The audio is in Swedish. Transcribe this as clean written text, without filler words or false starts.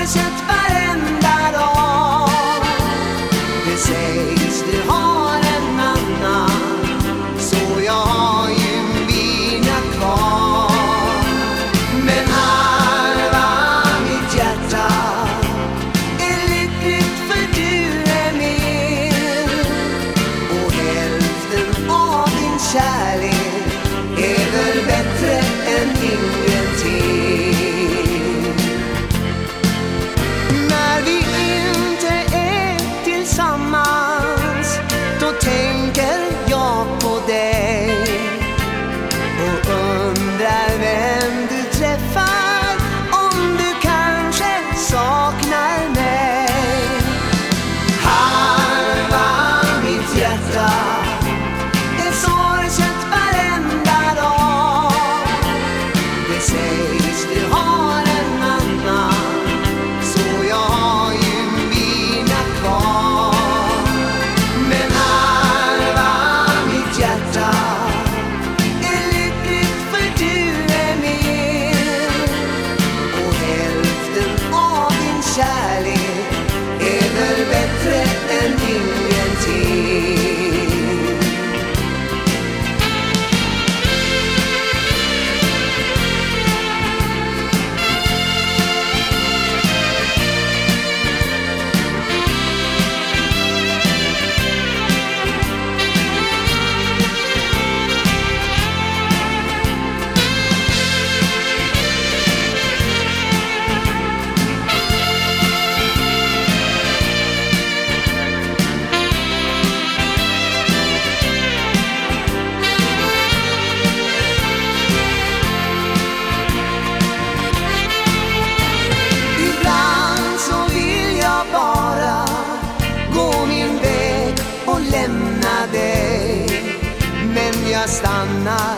sorgset varenda dag. Det sägs du har en annan, så jag har ju mina kvar. Men halva mitt hjärta är lyckligt för du är min, och hälften av din kärlek är väl bättre än ingenting. När vi inte är tillsammans, då tänker jag på dig och undrar vem du träffar, om du kanske saknar mig. Halva mitt hjärta är sorgset varenda dag. Det sägs du har en annan, så jag har ju mina kvar. Men halva mitt hjärta är lyckligt för du är min, och hälften av din kärlek är väl bättre än ingenting. Ibland så vill jag bara gå min väg och lämna dig, men jag stannar